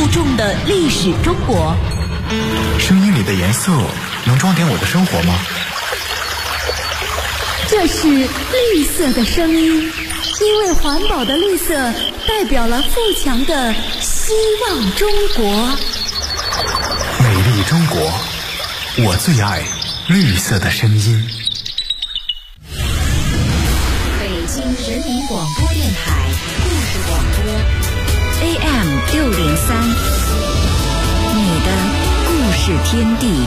重的历史中国。 声音里的颜色能装点我的生活吗？ 这是绿色的声音，因为环保的绿色代表了富强的希望中国。 美丽中国，我最爱绿色的声音。 北京人民广播电台故事广播 AM603，你的故事天地。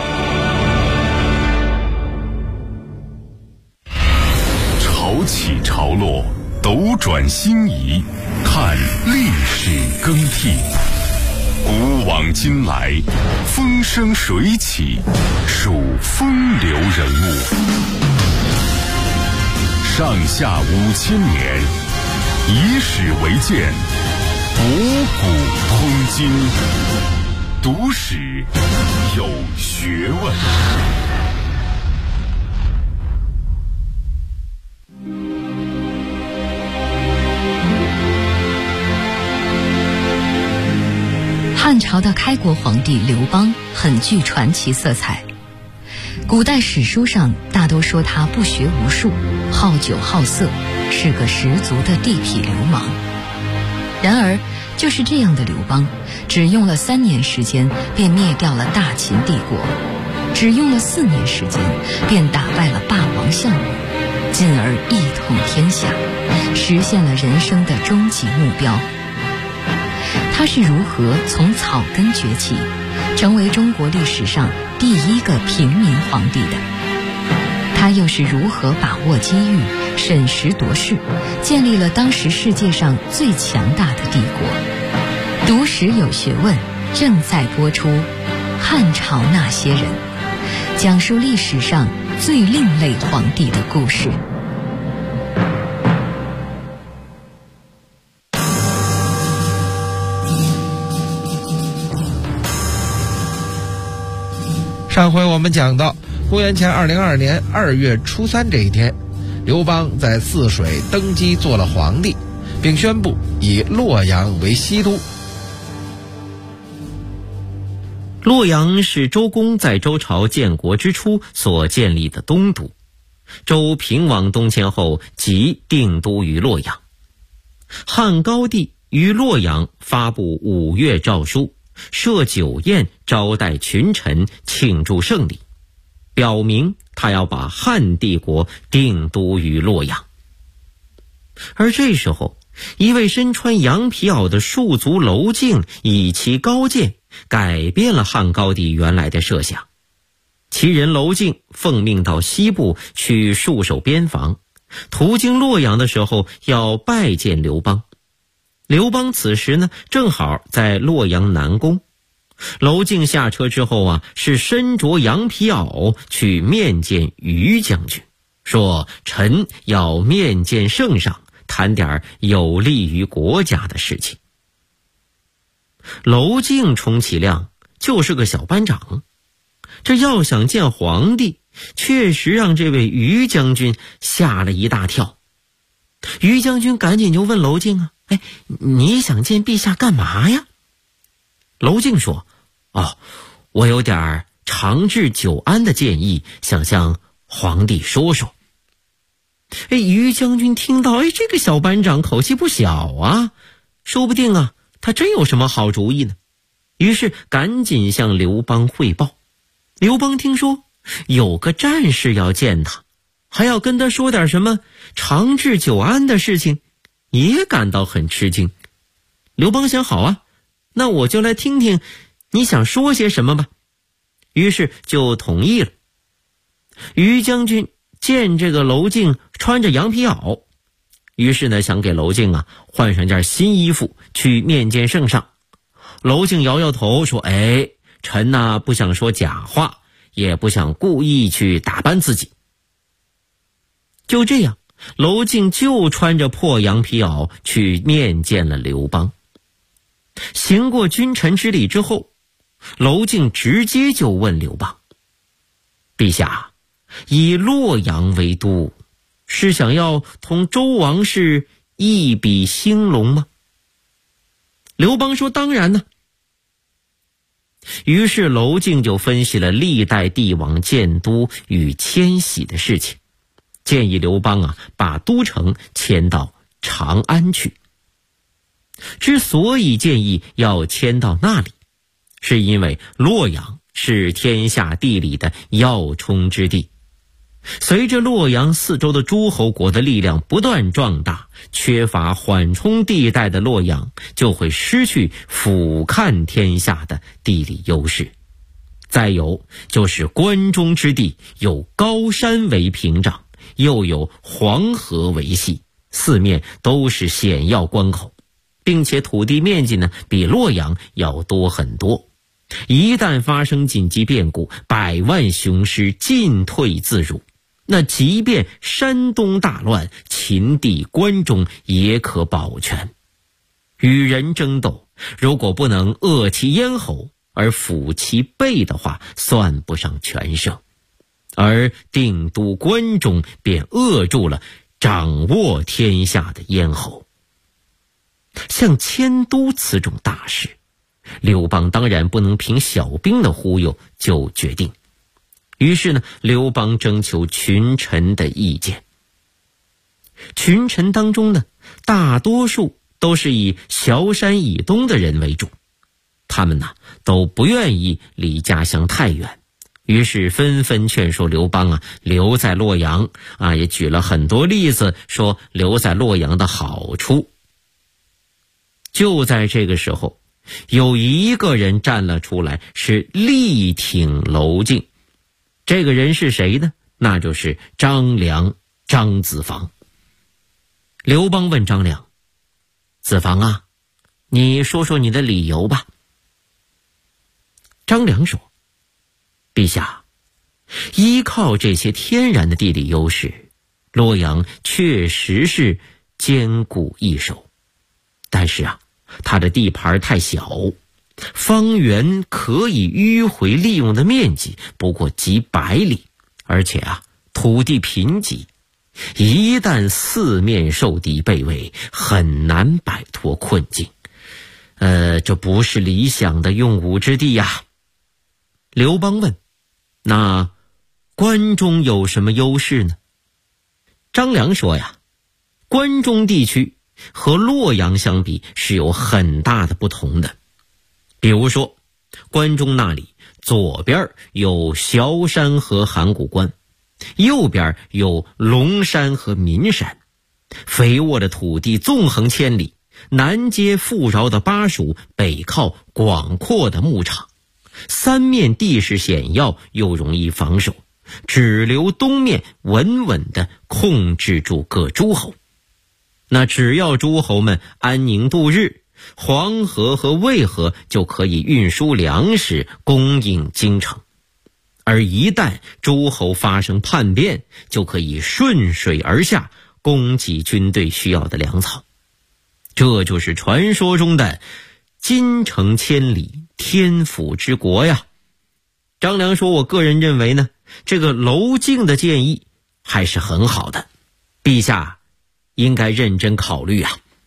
潮起潮落，斗转星移，看历史更替。古往今来，风生水起，数风流人物。上下5000年，以史为鉴，博古通今。读史有学问。 汉朝的开国皇帝刘邦很具传奇色彩，古代史书上大都说他不学无术，好酒好色，是个十足的地痞流氓。然而就是这样的刘邦，只用了3年时间便灭掉了大秦帝国，只用了4年时间便打败了霸王项羽，进而一统天下，实现了人生的终极目标。他是如何从草根崛起，成为中国历史上第一个平民皇帝的？他又是如何把握机遇，审时度势，建立了当时世界上最强大的帝国？读史有学问，正在播出《汉朝那些人》，讲述历史上最另类皇帝的故事。 上回我们讲到，公元前202年2月初3这一天，刘邦在泗水登基做了皇帝，并宣布以洛阳为西都。 洛阳是周公在周朝建国之初所建立的东都，周平王东迁后即定都于洛阳。汉高帝于洛阳发布5月诏书，设酒宴招待群臣，庆祝胜利，表明他要把汉帝国定都于洛阳。而这时候，一位身穿羊皮袄的戍卒娄敬以其高见改变了汉高帝原来的设想。其人娄敬奉命到西部去戍守边防，途经洛阳的时候要拜见刘邦。刘邦此时呢，正好在洛阳南宫。娄敬下车之后是身着羊皮袄去面见于将军，说臣要面见圣上，谈点有利于国家的事情。娄敬充其量就是个小班长，这要想见皇帝，确实让这位于将军吓了一大跳。于将军赶紧就问娄敬你想见陛下干嘛呀？娄敬说，我有点长治久安的建议，想向皇帝说说。于将军听到，这个小班长口气不小啊，说不定他真有什么好主意呢。于是赶紧向刘邦汇报。刘邦听说有个战士要见他，还要跟他说点什么长治久安的事情，也感到很吃惊。刘邦想，好那我就来听听你想说些什么吧。于是就同意了。于将军见这个娄敬穿着羊皮袄，于是呢想给娄敬换上件新衣服去面见圣上。娄敬摇摇头说，臣不想说假话，也不想故意去打扮自己。就这样，娄敬就穿着破羊皮袄去面见了刘邦。行过君臣之礼之后，娄敬直接就问刘邦，陛下，以洛阳为都，是想要同周王室一比兴隆吗？刘邦说，当然呢， 于是娄敬就分析了历代帝王建都与迁徙的事情，建议刘邦把都城迁到长安去。之所以建议要迁到那里，是因为洛阳是天下地理的要冲之地。随着洛阳四周的诸侯国的力量不断壮大，缺乏缓冲地带的洛阳就会失去俯瞰天下的地理优势。再有就是关中之地有高山为屏障，又有黄河为系，四面都是险要关口，并且土地面积呢比洛阳要多很多。一旦发生紧急变故，百万雄师进退自如，那即便山东大乱，秦地关中也可保全。与人争斗，如果不能扼其咽喉而抚其背的话，算不上全胜。而定都关中便扼住了掌握天下的咽喉。像迁都此种大事，刘邦当然不能凭小兵的忽悠就决定。于是呢，刘邦征求群臣的意见。群臣当中呢，大多数都是以崤山以东的人为主，他们都不愿意离家乡太远，于是纷纷劝说刘邦留在洛阳也举了很多例子，说留在洛阳的好处。就在这个时候，有一个人站了出来，是力挺娄敬。这个人是谁呢？那就是张良，张子房。刘邦问张良：子房你说说你的理由吧。张良说：陛下，依靠这些天然的地理优势，洛阳确实是坚固易守，但是它的地盘太小，方圆可以迂回利用的面积不过几百里，而且土地贫瘠，一旦四面受敌被围，很难摆脱困境。这不是理想的用武之地呀。刘邦问：那关中有什么优势呢？张良说关中地区和洛阳相比是有很大的不同的。比如说，关中那里左边有崤山和函谷关，右边有龙山和岷山，肥沃的土地纵横千里，南接富饶的巴蜀，北靠广阔的牧场，三面地势险要又容易防守，只留东面稳稳地控制住各诸侯。那只要诸侯们安宁度日，黄河和渭河就可以运输粮食供应京城，而一旦诸侯发生叛变，就可以顺水而下供给军队需要的粮草。这就是传说中的金城千里，天府之国呀。张良说，我个人认为呢，这个娄敬的建议还是很好的，陛下应该认真考虑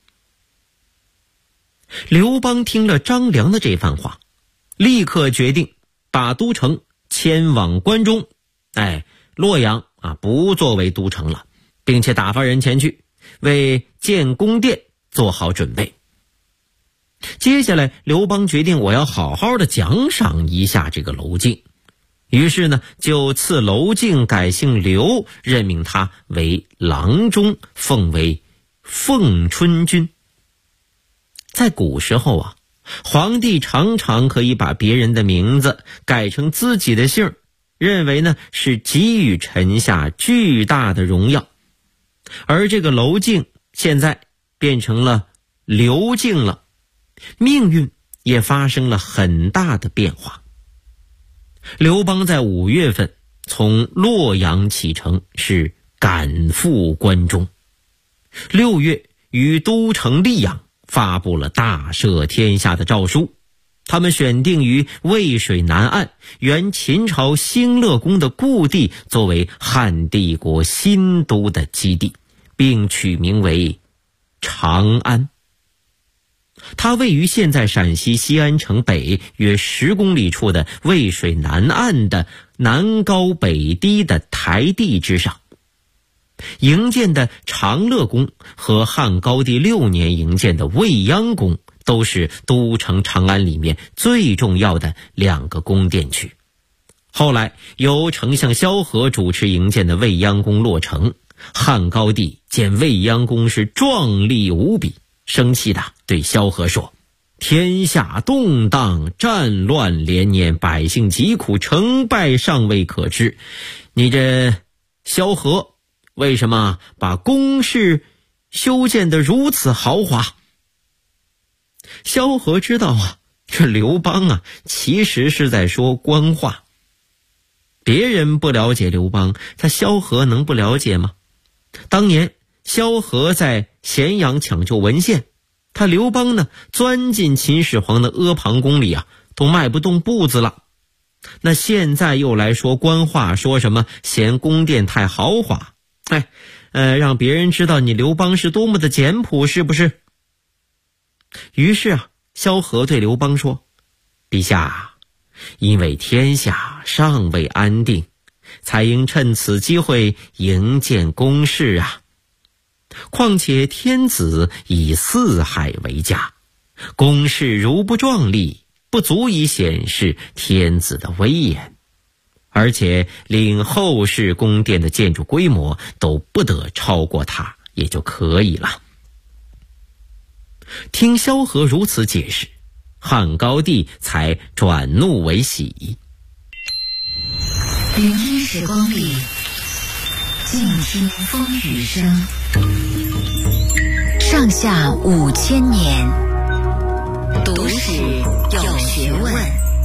刘邦听了张良的这番话，立刻决定把都城迁往关中，洛阳不作为都城了，并且打发人前去为建宫殿做好准备。接下来刘邦决定，我要好好的奖赏一下这个娄敬，于是呢就赐娄敬改姓刘，任命他为郎中，奉为奉春君。在古时候皇帝常常可以把别人的名字改成自己的姓，认为呢是给予臣下巨大的荣耀。而这个娄敬现在变成了刘敬了，命运也发生了很大的变化。刘邦在5月份从洛阳启程，是赶赴关中。6月于都城溧阳发布了大赦天下的诏书，他们选定于渭水南岸原秦朝兴乐宫的故地作为汉帝国新都的基地，并取名为长安。 它位于现在陕西西安城北约10公里处的渭水南岸的南高北低的台地之上。营建的长乐宫和汉高帝6年营建的未央宫都是都城长安里面最重要的2个宫殿区。后来由丞相萧何主持营建的未央宫落成，汉高帝见未央宫是壮丽无比，生气地对萧何说：天下动荡，战乱连年，百姓疾苦，成败尚未可知，你这萧何为什么把宫室修建得如此豪华？萧何知道啊，这刘邦啊其实是在说官话。别人不了解刘邦，他萧何能不了解吗？当年萧何在咸阳抢救文献，他刘邦呢钻进秦始皇的阿房宫里啊，都迈不动步子了。那现在又来说官话，说什么嫌宫殿太豪华，让别人知道你刘邦是多么的简朴，是不是？于是啊，萧何对刘邦说：陛下，因为天下尚未安定，才应趁此机会营建宫室啊。况且天子以四海为家，宫室如不壮丽，不足以显示天子的威严，而且令后世宫殿的建筑规模都不得超过它，也就可以了。听萧何如此解释，汉高帝才转怒为喜。 聆听时光里，静听风雨声。上下5000年，读史有学问。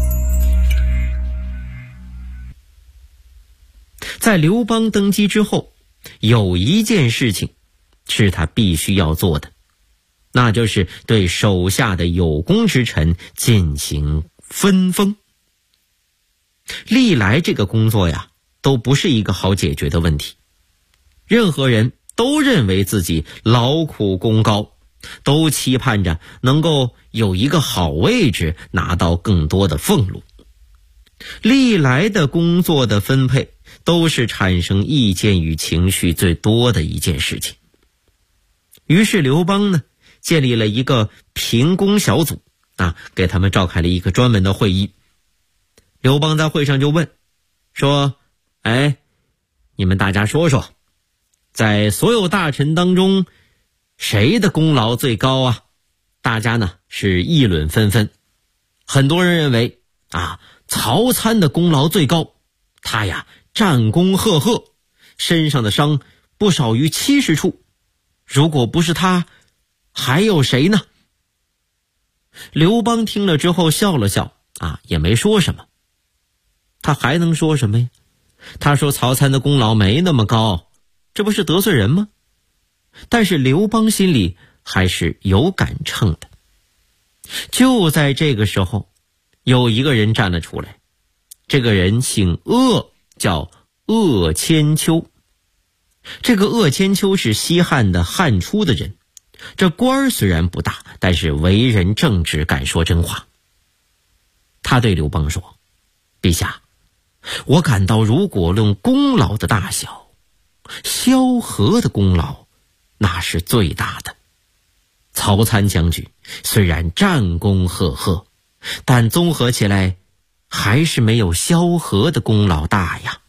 在刘邦登基之后，有一件事情是他必须要做的，那就是对手下的有功之臣进行分封。历来这个工作呀，都不是一个好解决的问题。任何人都认为自己劳苦功高，都期盼着能够有一个好位置，拿到更多的俸禄。历来的工作的分配都是产生意见与情绪最多的一件事情。于是刘邦呢，建立了一个评工小组给他们召开了一个专门的会议。刘邦在会上就问说：你们大家说说，在所有大臣当中，谁的功劳最高啊？大家呢是议论纷纷。很多人认为曹参的功劳最高，他呀战功赫赫，身上的伤不少于70处。如果不是他，还有谁呢？刘邦听了之后笑了笑也没说什么。他还能说什么呀？他说曹参的功劳没那么高，这不是得罪人吗？但是刘邦心里还是有杆秤的。就在这个时候，有一个人站了出来，这个人姓鄂，叫鄂千秋。这个鄂千秋是西汉的汉初的人，这官虽然不大，但是为人正直，敢说真话。他对刘邦说：陛下，我感到如果论功劳的大小，萧何的功劳那是最大的。曹参将军虽然战功赫赫，但综合起来还是没有萧何的功劳大呀。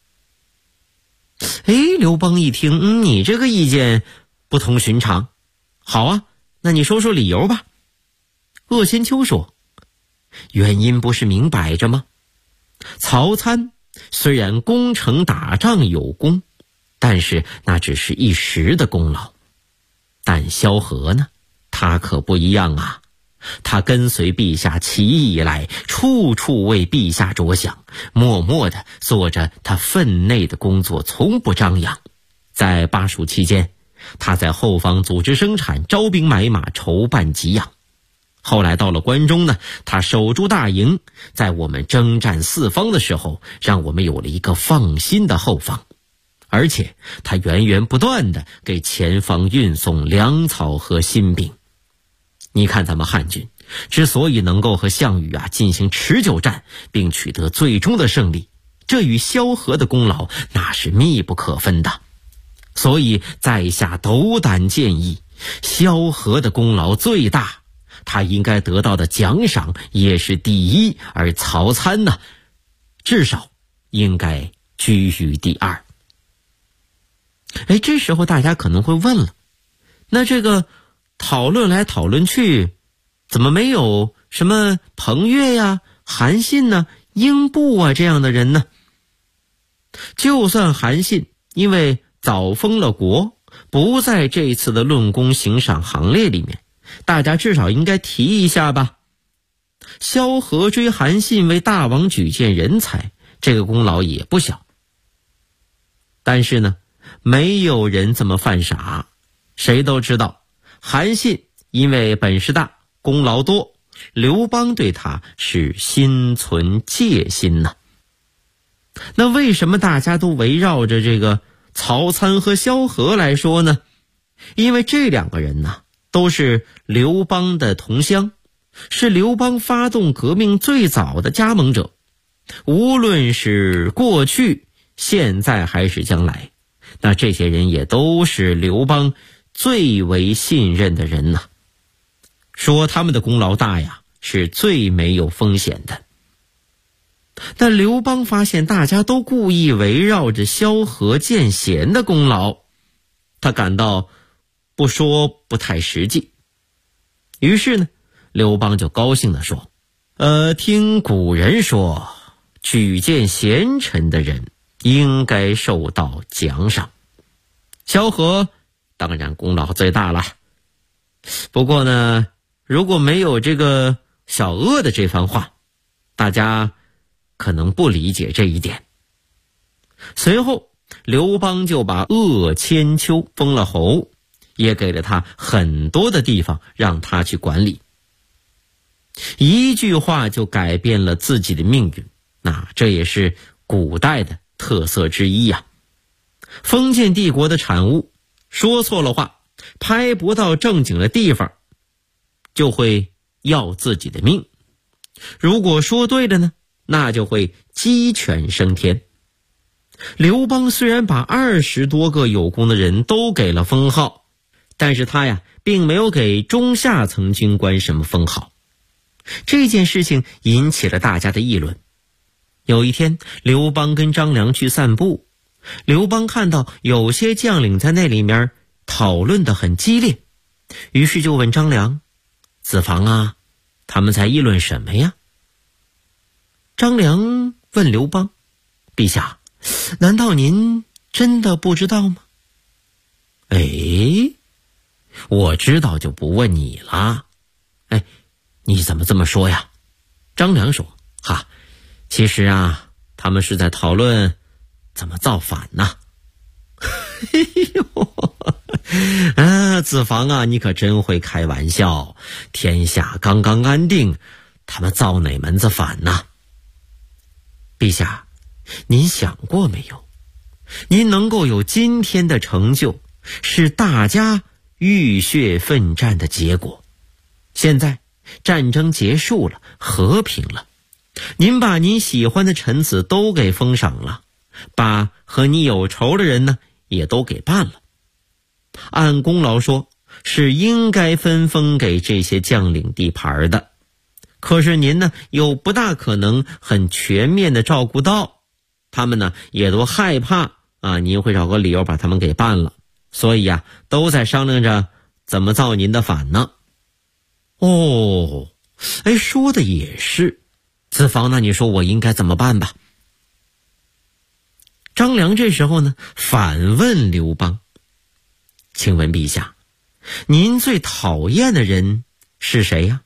刘邦一听，你这个意见不同寻常。好啊，那你说说理由吧。鄂千秋说：原因不是明摆着吗？曹参虽然攻城打仗有功，但是那只是一时的功劳。但萧何呢，他可不一样啊。他跟随陛下起义以来，处处为陛下着想，默默地做着他分内的工作，从不张扬。在巴蜀期间，他在后方组织生产，招兵买马，筹办给养。后来到了关中呢，他守住大营，在我们征战四方的时候，让我们有了一个放心的后方。而且他源源不断地给前方运送粮草和新兵。 你看咱们汉军之所以能够和项羽进行持久战，并取得最终的胜利，这与萧何的功劳那是密不可分的。所以在下斗胆建议，萧何的功劳最大，他应该得到的奖赏也是第一，而曹参呢，至少应该居于第二。这时候大家可能会问了，那这个讨论来讨论去，怎么没有什么彭越呀、韩信呢、英布这样的人呢？就算韩信因为早封了国，不在这次的论功行赏行列里面，大家至少应该提一下吧。萧何追韩信为大王举荐人才，这个功劳也不小。但是呢，没有人这么犯傻。谁都知道，韩信因为本事大、功劳多，刘邦对他是心存戒心呢。那为什么大家都围绕着这个曹参和萧何来说呢？因为这两个人都是刘邦的同乡，是刘邦发动革命最早的加盟者。无论是过去、现在还是将来，那这些人也都是刘邦最为信任的人呐。说他们的功劳大呀，是最没有风险的。但刘邦发现大家都故意围绕着萧何荐贤的功劳，他感到不说不太实际。于是呢，刘邦就高兴地说，听古人说，举荐贤臣的人应该受到奖赏。萧何当然功劳最大了，不过呢，如果没有这个小鄂的这番话，大家可能不理解这一点。随后刘邦就把鄂千秋封了侯，也给了他很多的地方让他去管理。一句话就改变了自己的命运，那这也是古代的特色之一呀。封建帝国的产物，说错了话，拍不到正经的地方，就会要自己的命。如果说对了呢，那就会鸡犬升天。刘邦虽然把20多个有功的人都给了封号，但是他并没有给中下层军官什么封号。这件事情引起了大家的议论。有一天，刘邦跟张良去散步，刘邦看到有些将领在那里面讨论得很激烈，于是就问张良，子房他们在议论什么呀？张良问刘邦，陛下，难道您真的不知道吗？我知道就不问你了。你怎么这么说呀？张良说，其实他们是在讨论怎么造反呢。子房你可真会开玩笑，天下刚刚安定，他们造哪门子反呢？陛下，您想过没有，您能够有今天的成就，是大家浴血奋战的结果。现在战争结束了，和平了，您把您喜欢的臣子都给封赏了，把和你有仇的人呢也都给办了。按功劳说，是应该分封给这些将领地盘的，可是您呢又不大可能很全面的照顾到，他们呢也都害怕您会找个理由把他们给办了，所以都在商量着怎么造您的反呢。说的也是，子房，那你说我应该怎么办吧？张良这时候呢反问刘邦，请问陛下，您最讨厌的人是谁呀？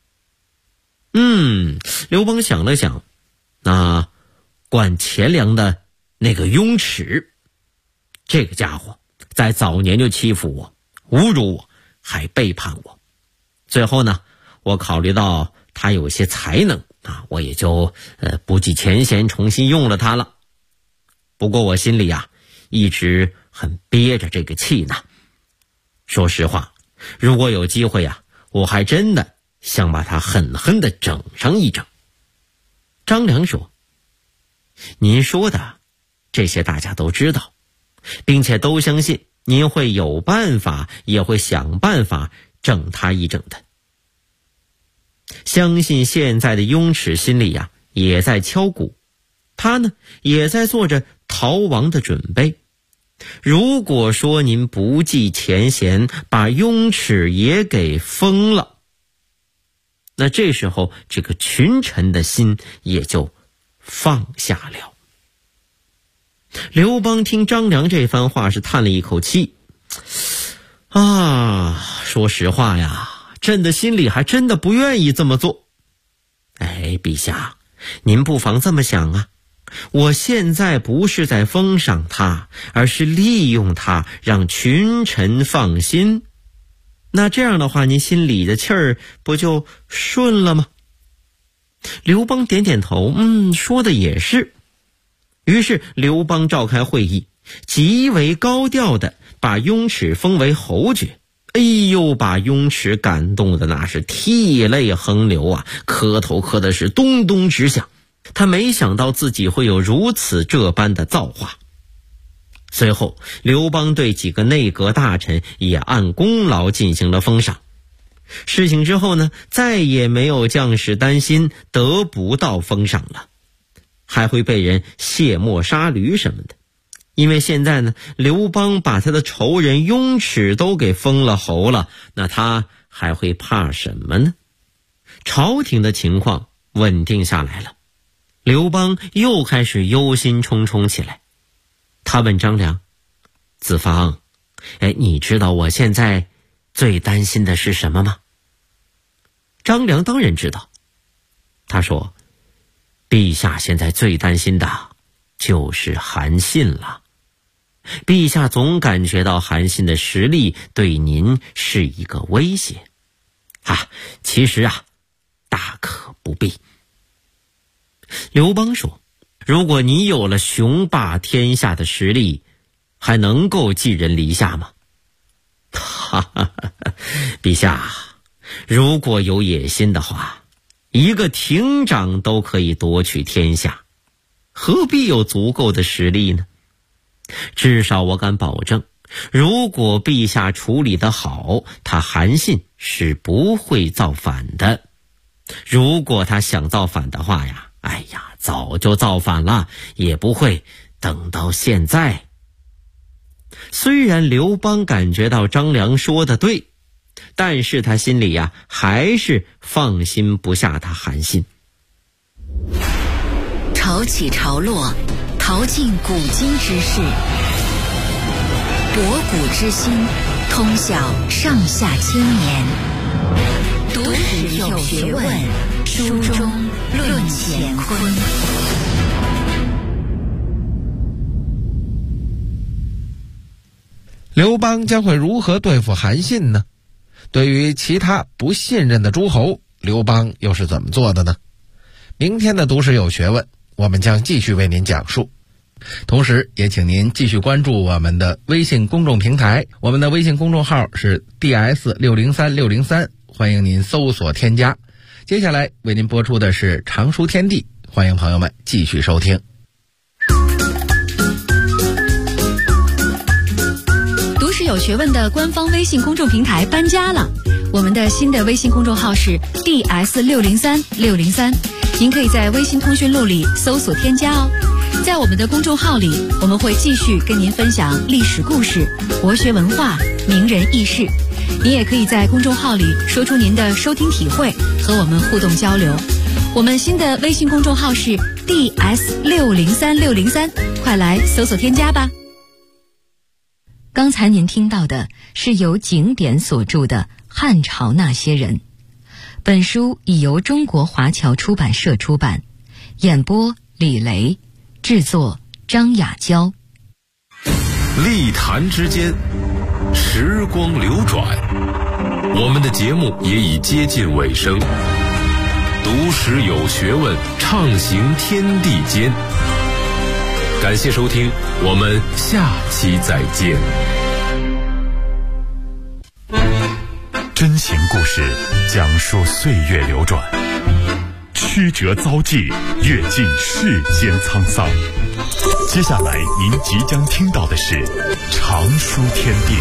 刘邦想了想，那管钱粮的那个雍齿，这个家伙在早年就欺负我，侮辱我，还背叛我。最后呢，我考虑到他有些才能我也就不计前嫌重新用了他了。不过我心里一直很憋着这个气呢。说实话，如果有机会我还真的想把他狠狠地整上一整。张良说：“您说的这些大家都知道，并且都相信您会有办法，也会想办法整他一整的。相信现在的雍齿心里呀，也在敲鼓，他呢也在做着逃亡的准备。如果说您不计前嫌，把雍齿也给封了，那这时候这个群臣的心也就放下了。”刘邦听张良这番话是叹了一口气，说实话呀，朕的心里还真的不愿意这么做。陛下，您不妨这么想啊，我现在不是在封赏他，而是利用他让群臣放心。那这样的话，您心里的气儿不就顺了吗？刘邦点点头，说的也是。于是刘邦召开会议，极为高调的把雍齿封为侯爵。把雍齿感动的那是涕泪横流啊，磕头磕的是咚咚直响。他没想到自己会有如此这般的造化。随后刘邦对几个内阁大臣也按功劳进行了封赏。事情之后呢，再也没有将士担心得不到封赏了，还会被人卸磨杀驴什么的。因为现在呢，刘邦把他的仇人雍齿都给封了侯了，那他还会怕什么呢？朝廷的情况稳定下来了，刘邦又开始忧心忡忡起来。他问张良：“子房，你知道我现在最担心的是什么吗？”张良当然知道。他说：“陛下现在最担心的就是韩信了。陛下总感觉到韩信的实力对您是一个威胁。其实大可不必。”刘邦说：“如果你有了雄霸天下的实力，还能够寄人篱下吗？”陛下，如果有野心的话，一个亭长都可以夺取天下，何必有足够的实力呢？至少我敢保证，如果陛下处理得好，他韩信是不会造反的。如果他想造反的话呀，早就造反了，也不会等到现在。虽然刘邦感觉到张良说的对，但是他心里还是放心不下他韩信。 潮起潮落，淘尽古今之事，博古之今，通晓上下千年。读史有学问，书中论乾坤。 刘邦将会如何对付韩信呢？对于其他不信任的诸侯，刘邦又是怎么做的呢？明天的读史有学问，我们将继续为您讲述。同时也请您继续关注我们的微信公众平台，我们的微信公众号是 DS603603，欢迎您搜索添加。接下来为您播出的是常书天地，欢迎朋友们继续收听。 读史有学问的官方微信公众平台搬家了，我们的新的微信公众号是 DS603603，您可以在微信通讯录里搜索添加哦。在我们的公众号里，我们会继续跟您分享历史故事、国学文化、名人轶事。您也可以在公众号里说出您的收听体会，和我们互动交流。我们新的微信公众号是 DS603603，快来搜索添加吧。 刚才您听到的是由景典所著的《汉朝那些人》，本书已由中国华侨出版社出版，演播李雷，制作张雅娇。 历坛之间，时光流转，我们的节目也已接近尾声。读史有学问，畅行天地间。感谢收听，我们下期再见。 真情故事，讲述岁月流转，曲折遭际，阅尽世间沧桑。接下来您即将听到的是常书天地。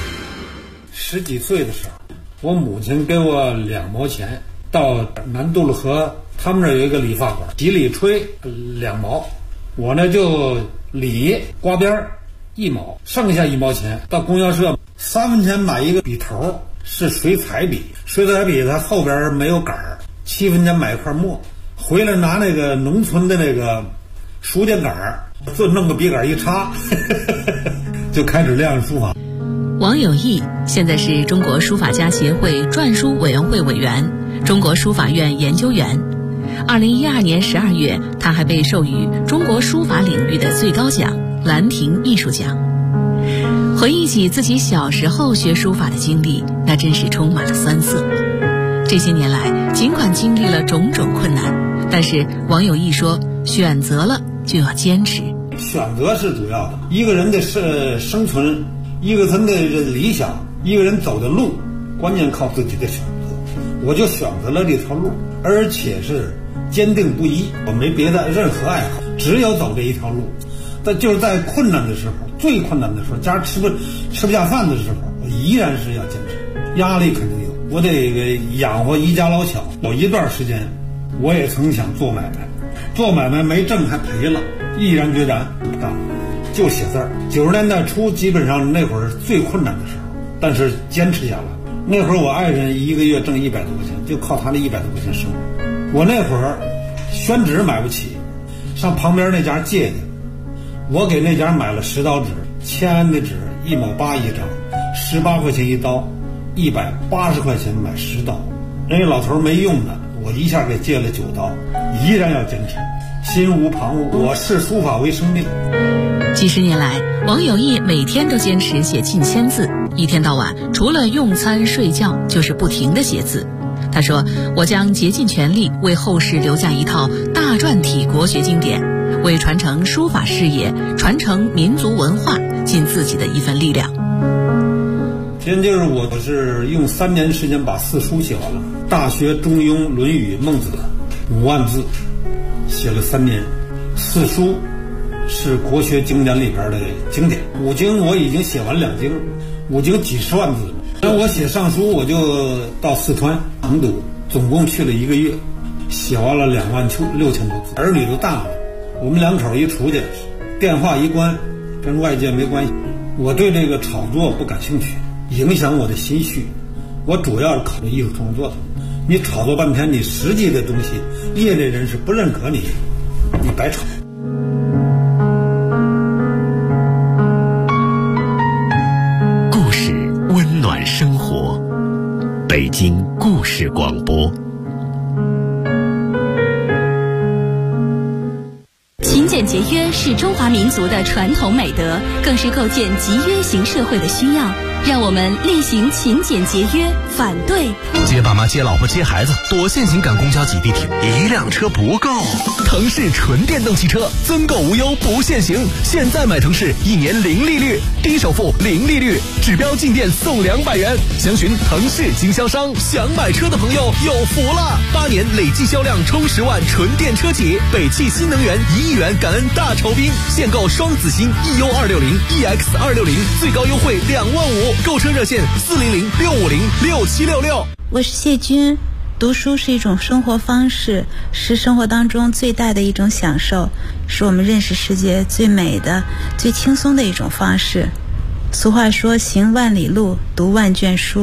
10几岁的时候，我母亲给我2毛钱，到南渡了河，他们这有一个理发馆，洗理吹2毛，我呢就理刮边1毛，剩下1毛钱到供销社3分钱买一个笔头，是水彩笔，水彩笔它后边没有杆儿，7分钱买一块墨，回来拿那个农村的那个书电杆儿，就弄个笔杆一插就开始练书法。 王有义现在是中国书法家协会篆书委员会委员、中国书法院研究员。2012年12月，他还被授予中国书法领域的最高奖兰亭艺术奖。回忆起自己小时候学书法的经历，那真是充满了酸涩。这些年来，尽管经历了种种困难，但是王有义说，选择了就要坚持。 选择是主要的，一个人的生存，一个人的理想，一个人走的路，关键靠自己的选择。我就选择了这条路，而且是坚定不移，我没别的任何爱好，只有走这一条路。但就是在困难的时候，最困难的时候，家吃不下饭的时候，我依然是要坚持。压力肯定有，我得养活一家老小。有一段时间，我也曾想做买卖，做买卖没挣还赔了，毅然决然不干，就写字儿。90年代初，基本上那会儿最困难的时候，但是坚持下来。那会儿我爱人1个月挣100多块钱，就靠他那100多块钱生活。我那会儿宣纸买不起，上旁边那家借去。我给那家买了10刀纸，签安的纸1毛8一张，18块钱一刀，180块钱买10刀。人家老头没用的，我一下给借了9刀，依然要坚持，心无旁骛，我视书法为生命。 几十年来，王有义每天都坚持写近1000字，一天到晚除了用餐睡觉就是不停地写字。他说，我将竭尽全力为后世留下一套大篆体国学经典，为传承书法事业、传承民族文化尽自己的一份力量。 今天就是我是用3年时间把4书写完了，《大学》《中庸》《论语》《孟子》5万字，写了3年。4书是国学经典里边的经典，5经我已经写完2经，5经几十万字。那我写上书，我就到四川成都，总共去了1个月，写完了26000多字。儿女都大了，我们2口一出去，电话一关，跟外界没关系。我对这个炒作不感兴趣，影响我的心绪。我主要是考虑艺术创作的。你炒作半天，你实际的东西，业内人士不认可你，你白炒。 故事温暖生活，北京故事广播。 勤俭节约是中华民族的传统美德，更是构建集约型社会的需要。让我们厉行勤俭节约，反对接爸妈、接老婆、接孩子，多限行赶公交挤地铁，1辆车不够。腾势纯电动汽车，增购无忧不限行。现在买腾势，1年0利率，低首付0利率，指标进店送200元。详询腾势经销商。想买车的朋友有福了，8年累计销量冲10万纯电车企，北汽新能源1亿元感恩大酬宾，现购双子星 EU260、EX260，最高优惠25000。购车热线400-650-6766。 我是谢军。读书是一种生活方式，是生活当中最大的一种享受，是我们认识世界最美的、最轻松的一种方式。俗话说，行万里路，读万卷书。